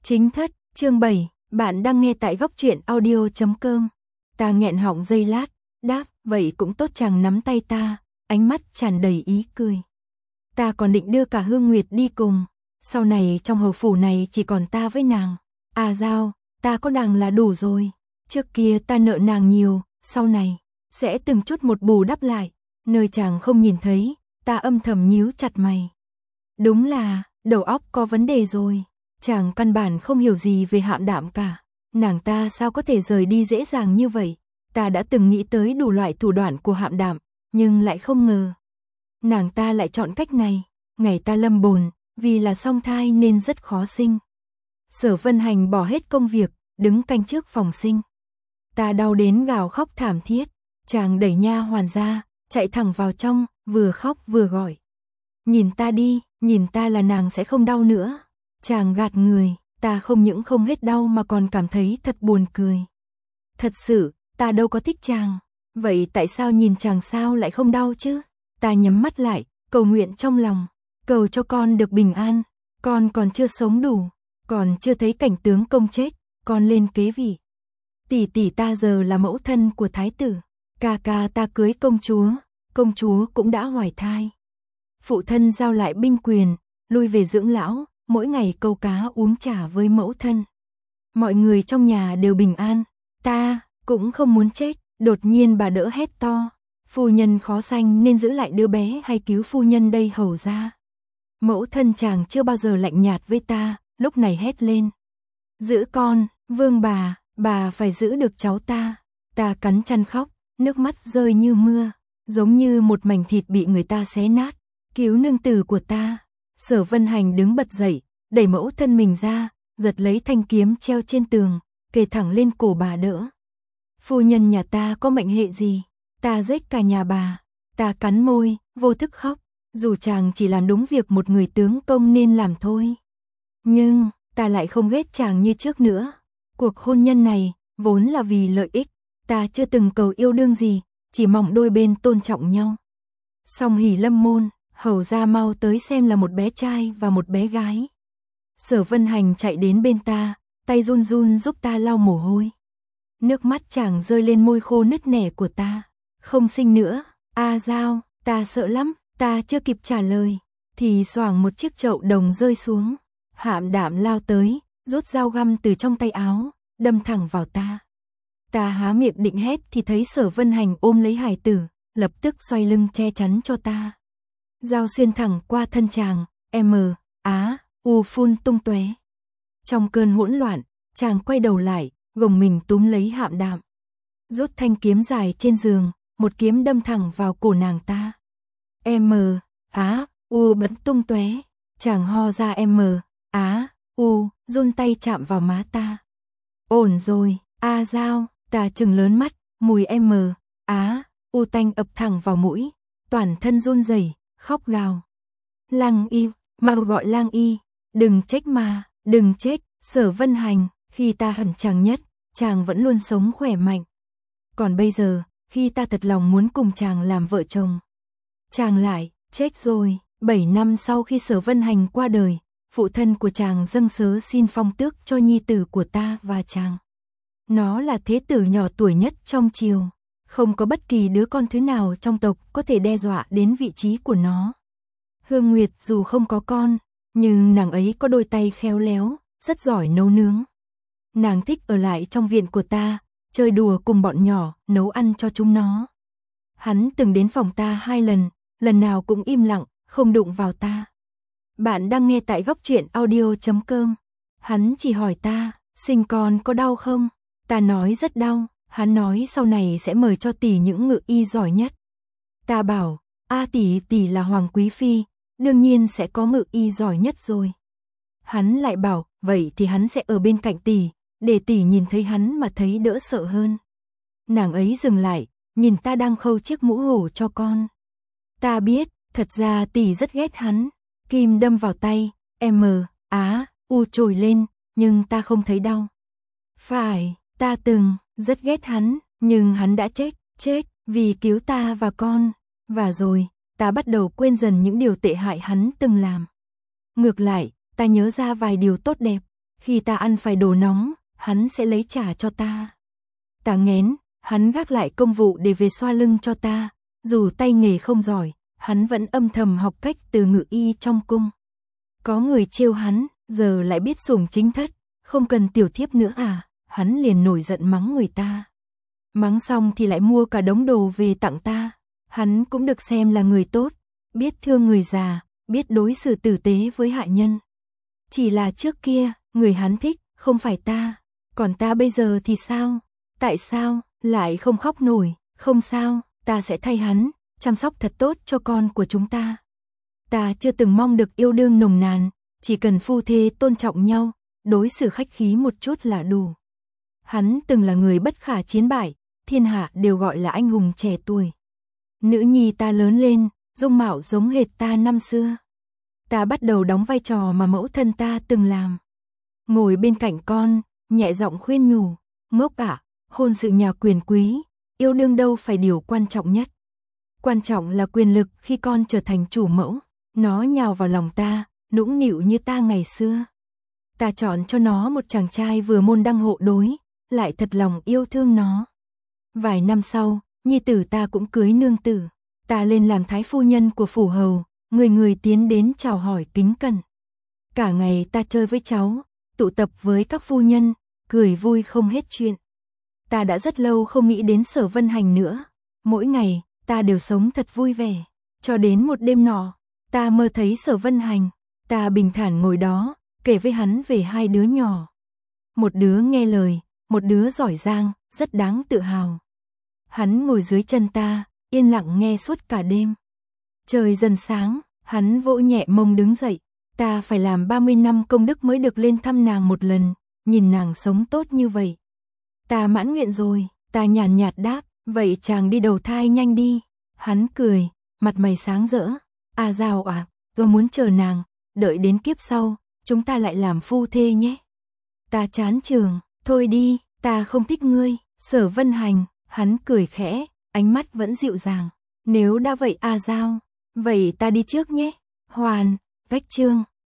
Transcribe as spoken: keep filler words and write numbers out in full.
Chính thất, chương bảy, bạn đang nghe tại góc truyện audio chấm com. Ta nghẹn họng giây lát, đáp, vậy cũng tốt, chàng nắm tay ta, ánh mắt tràn đầy ý cười. Ta còn định đưa cả Hương Nguyệt đi cùng, sau này trong hầu phủ này chỉ còn ta với nàng. À Giao, ta có nàng là đủ rồi, trước kia ta nợ nàng nhiều, sau này, sẽ từng chút một bù đắp lại, nơi chàng không nhìn thấy, ta âm thầm nhíu chặt mày. Đúng là, đầu óc có vấn đề rồi. Chàng căn bản không hiểu gì về Hạm Đạm cả. Nàng ta sao có thể rời đi dễ dàng như vậy? Ta đã từng nghĩ tới đủ loại thủ đoạn của Hạm Đạm, nhưng lại không ngờ. Nàng ta lại chọn cách này. Ngày ta lâm bồn, vì là song thai nên rất khó sinh. Sở Vân Hành bỏ hết công việc, đứng canh trước phòng sinh. Ta đau đến gào khóc thảm thiết. Chàng đẩy nha hoàn ra, chạy thẳng vào trong, vừa khóc vừa gọi. Nhìn ta đi, nhìn ta là nàng sẽ không đau nữa. Chàng gạt người, ta không những không hết đau mà còn cảm thấy thật buồn cười. Thật sự, ta đâu có thích chàng. Vậy tại sao nhìn chàng sao lại không đau chứ? Ta nhắm mắt lại, cầu nguyện trong lòng. Cầu cho con được bình an. Con còn chưa sống đủ. Còn chưa thấy cảnh tướng công chết. Con lên kế vị. Tỷ tỷ ta giờ là mẫu thân của thái tử. Ca ca ta cưới công chúa. Công chúa cũng đã hoài thai. Phụ thân giao lại binh quyền, lui về dưỡng lão. Mỗi ngày câu cá uống trà với mẫu thân. Mọi người trong nhà đều bình an. Ta cũng không muốn chết. Đột nhiên bà đỡ hét to. Phu nhân khó sanh nên giữ lại đứa bé hay cứu phu nhân đây hầu ra. Mẫu thân chàng chưa bao giờ lạnh nhạt với ta, lúc này hét lên. Giữ con, vương bà, bà phải giữ được cháu ta. Ta cắn chăn khóc, nước mắt rơi như mưa, giống như một mảnh thịt bị người ta xé nát. Cứu nương tử của ta. Sở Vân Hành đứng bật dậy, đẩy mẫu thân mình ra, giật lấy thanh kiếm treo trên tường, kề thẳng lên cổ bà đỡ. Phu nhân nhà ta có mệnh hệ gì? Ta giết cả nhà bà. Ta cắn môi, vô thức khóc, dù chàng chỉ làm đúng việc một người tướng công nên làm thôi. Nhưng, ta lại không ghét chàng như trước nữa. Cuộc hôn nhân này, vốn là vì lợi ích. Ta chưa từng cầu yêu đương gì, chỉ mong đôi bên tôn trọng nhau. Song hỉ lâm môn. Hầu ra mau tới xem là một bé trai và một bé gái. Sở Vân Hành chạy đến bên ta, tay run run giúp ta lau mồ hôi. Nước mắt chàng rơi lên môi khô nứt nẻ của ta. Không sinh nữa, a Giao, ta sợ lắm, ta chưa kịp trả lời. Thì xoảng một chiếc chậu đồng rơi xuống. Hạm Đạm lao tới, rút dao găm từ trong tay áo, đâm thẳng vào ta. Ta há miệng định hét thì thấy Sở Vân Hành ôm lấy hài tử, lập tức xoay lưng che chắn cho ta. Dao xuyên thẳng qua thân chàng, M, Á, U phun tung tóe. Trong cơn hỗn loạn, chàng quay đầu lại, gồng mình túm lấy Hạm Đạm. Rút thanh kiếm dài trên giường, một kiếm đâm thẳng vào cổ nàng ta. M, Á, U bắn tung tóe. Chàng ho ra M, Á, U, run tay chạm vào má ta. Ổn rồi, a Giao, ta trừng lớn mắt, mùi M, Á, U tanh ập thẳng vào mũi, toàn thân run rẩy. Khóc gào. Lang Y, mau gọi Lang Y, đừng chết mà, đừng chết. Sở Vân Hành, khi ta hận chàng nhất, chàng vẫn luôn sống khỏe mạnh. Còn bây giờ, khi ta thật lòng muốn cùng chàng làm vợ chồng, chàng lại chết rồi. Bảy năm sau khi Sở Vân Hành qua đời, phụ thân của chàng dâng sớ xin phong tước cho nhi tử của ta và chàng. Nó là thế tử nhỏ tuổi nhất trong triều. Không có bất kỳ đứa con thứ nào trong tộc có thể đe dọa đến vị trí của nó. Hương Nguyệt dù không có con, nhưng nàng ấy có đôi tay khéo léo, rất giỏi nấu nướng. Nàng thích ở lại trong viện của ta, chơi đùa cùng bọn nhỏ, nấu ăn cho chúng nó. Hắn từng đến phòng ta hai lần, lần nào cũng im lặng, không đụng vào ta. Bạn đang nghe tại góc truyện audio chấm com. Hắn chỉ hỏi ta, sinh con có đau không? Ta nói rất đau. Hắn nói sau này sẽ mời cho tỷ những ngự y giỏi nhất. Ta bảo, a tỷ tỷ là hoàng quý phi, đương nhiên sẽ có ngự y giỏi nhất rồi. Hắn lại bảo, vậy thì hắn sẽ ở bên cạnh tỷ, để tỷ nhìn thấy hắn mà thấy đỡ sợ hơn. Nàng ấy dừng lại, nhìn ta đang khâu chiếc mũ hổ cho con. Ta biết, thật ra tỷ rất ghét hắn. Kim đâm vào tay, M, Á, U trồi lên, nhưng ta không thấy đau. Phải, ta từng rất ghét hắn, nhưng hắn đã chết, chết vì cứu ta và con. Và rồi, ta bắt đầu quên dần những điều tệ hại hắn từng làm. Ngược lại, ta nhớ ra vài điều tốt đẹp. Khi ta ăn phải đồ nóng, hắn sẽ lấy trà cho ta. Ta nghén, hắn gác lại công vụ để về xoa lưng cho ta. Dù tay nghề không giỏi, hắn vẫn âm thầm học cách từ ngự y trong cung. Có người trêu hắn, giờ lại biết sủng chính thất, không cần tiểu thiếp nữa à, hắn liền nổi giận mắng người ta. Mắng xong thì lại mua cả đống đồ về tặng ta. Hắn cũng được xem là người tốt, biết thương người già, biết đối xử tử tế với hạ nhân. Chỉ là trước kia, người hắn thích, không phải ta. Còn ta bây giờ thì sao? Tại sao, lại không khóc nổi? Không sao, ta sẽ thay hắn, chăm sóc thật tốt cho con của chúng ta. Ta chưa từng mong được yêu đương nồng nàn, chỉ cần phu thê tôn trọng nhau, đối xử khách khí một chút là đủ. Hắn từng là người bất khả chiến bại, thiên hạ đều gọi là anh hùng trẻ tuổi. Nữ nhi ta lớn lên, dung mạo giống hệt ta năm xưa. Ta bắt đầu đóng vai trò mà mẫu thân ta từng làm. Ngồi bên cạnh con, nhẹ giọng khuyên nhủ, ngốc ạ, hôn sự nhà quyền quý, yêu đương đâu phải điều quan trọng nhất. Quan trọng là quyền lực khi con trở thành chủ mẫu. Nó nhào vào lòng ta, nũng nịu như ta ngày xưa. Ta chọn cho nó một chàng trai vừa môn đăng hộ đối, lại thật lòng yêu thương nó. Vài năm sau, nhi tử ta cũng cưới nương tử. Ta lên làm thái phu nhân của phủ hầu, người người tiến đến chào hỏi kính cẩn. Cả ngày ta chơi với cháu, tụ tập với các phu nhân, cười vui không hết chuyện. Ta đã rất lâu không nghĩ đến Sở Vân Hành nữa. Mỗi ngày, ta đều sống thật vui vẻ. Cho đến một đêm nọ, ta mơ thấy Sở Vân Hành. Ta bình thản ngồi đó, kể với hắn về hai đứa nhỏ. Một đứa nghe lời, một đứa giỏi giang, rất đáng tự hào. Hắn ngồi dưới chân ta, yên lặng nghe suốt cả đêm. Trời dần sáng, hắn vỗ nhẹ mông đứng dậy. Ta phải làm ba mươi năm công đức mới được lên thăm nàng một lần, nhìn nàng sống tốt như vậy. Ta mãn nguyện rồi, ta nhàn nhạt đáp, vậy chàng đi đầu thai nhanh đi. Hắn cười, mặt mày sáng rỡ. À Giao à, tôi muốn chờ nàng, đợi đến kiếp sau, chúng ta lại làm phu thê nhé. Ta chán chường, thôi đi, ta không thích ngươi. Sở Vân Hành, hắn cười khẽ, ánh mắt vẫn dịu dàng. Nếu đã vậy à Giao, vậy ta đi trước nhé. Hoàn, vách chương.